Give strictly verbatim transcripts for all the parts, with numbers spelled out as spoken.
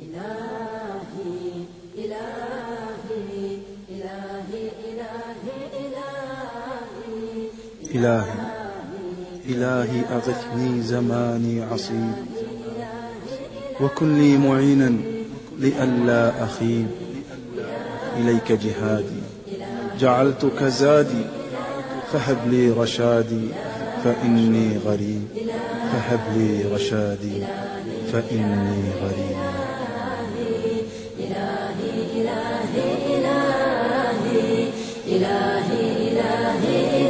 إلهي إلهي إلهي إلهي إلهي إلهي أغثني زماني عصيب، وكن لي معينا لئلا أخيب. إليك جهادي جعلتك زادي، فهب لي رشادي فإني غريب. فهب لي رشادي فإني غريب. إلهي إلهي إلهي إلهي إلهي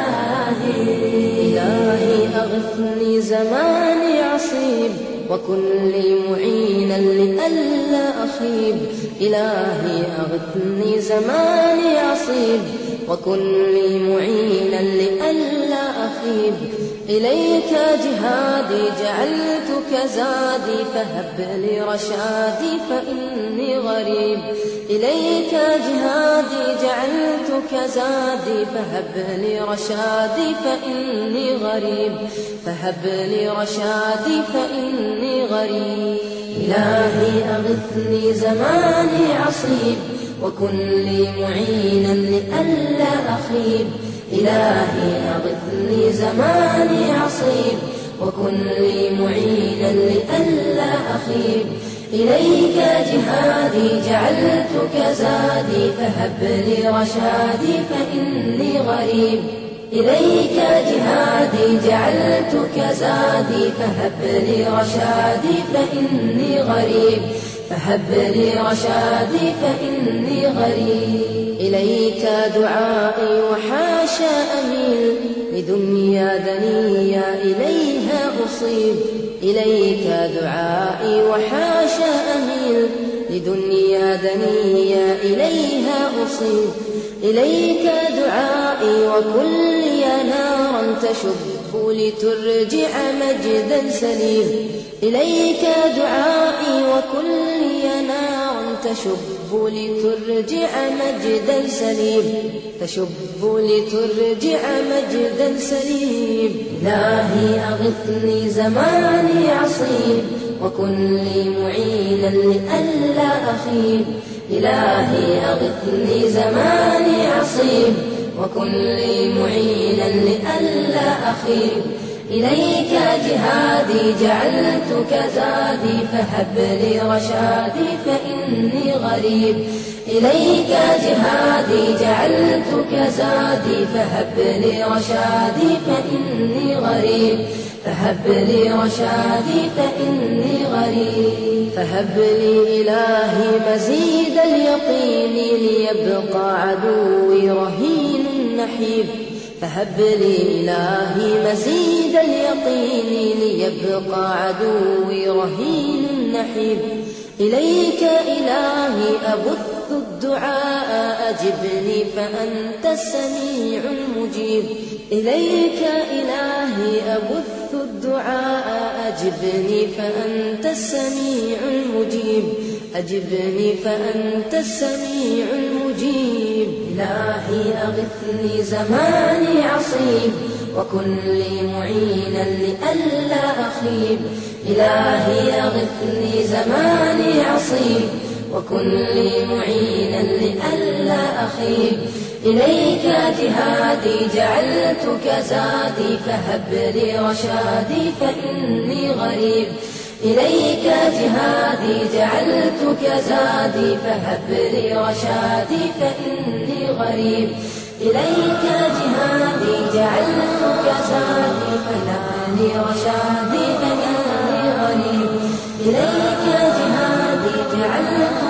إلهي إلهي أغثني زماني عصيب، وكن لي معينا لئلا أخيب. إلهي أغثني زماني عصيب، وكن لي معينا لئلا أخيب. إليك جهادي جعلتك زادي، فهب لي رشادي فإني غريب. إليك جهادي جعلتك زادي، فهب لي رشادي فإني غريب. فهب لي رشادي فإني غريب. إلهي أغثني زماني عصيب، وكن لي معينا لئلا أخيب. إلهي أغثني زماني عصيب، وكن لي معينا لئلا أخيب. إليك جهادي جعلتك زادي، فهب لي رشادي فإني غريب. إليك جهادي جعلتك زادي، فهب لي رشادي فإني غريب. فهب لي رشادي فإني غريب. إليك دعائي وحاشا أميل، لدنيا دنيا إليها أصيب. إليك دعائي وحاشا أميل، لدنيا دنيا إليها أصيب. إليك دعائي وكلي نارا تشب، لترجع مجدا سليم. إليك دعائي وكلي نارا تشب، لترجع مجدا سليم. تشب لترجع مجدا سليم. إلهي أغثني زماني عصيب، وكن لي معينا لئلا أخيب. إلهي أغثني زماني عصيب، وكن لي معينا لئلا أخيب. إليك جهادي جعلتك زادي، فهب لي رشادي فإني غريب. إليك جهادي جعلتك زادي، فهب لي رشادي فإني غريب. فهب لي رشادي فإني غريب. فهب لي إلهي مزيد اليقين، ليبقى عدوي رهين نحيب. فهب لي إلهي مزيد اليقين، ليبقى عدوي رهين نحيب. إليك إلهي أبث الدعاء، أجبني فأنت السميع المجيب. إليك إلهي أبث الدعاء، أجبني فأنت السميع المجيب. أجبني فأنت السميع المجيب. إلهي أغثني زماني عصيب، وكن لي معينا لئلا أخيب. إلهي أغثني زماني عصيب، وكن لي معينا لئلا أخيب. إليك جهادي جعلتك زادي، فهب لي رشادي فإني غريب. إليك جهادي جعلتك زادي، فهب لي رشادي فإني غريب. إليك جهادي جعلتك زادي، فهب لي رشادي فإني غريب. إليك جهادي جعلتك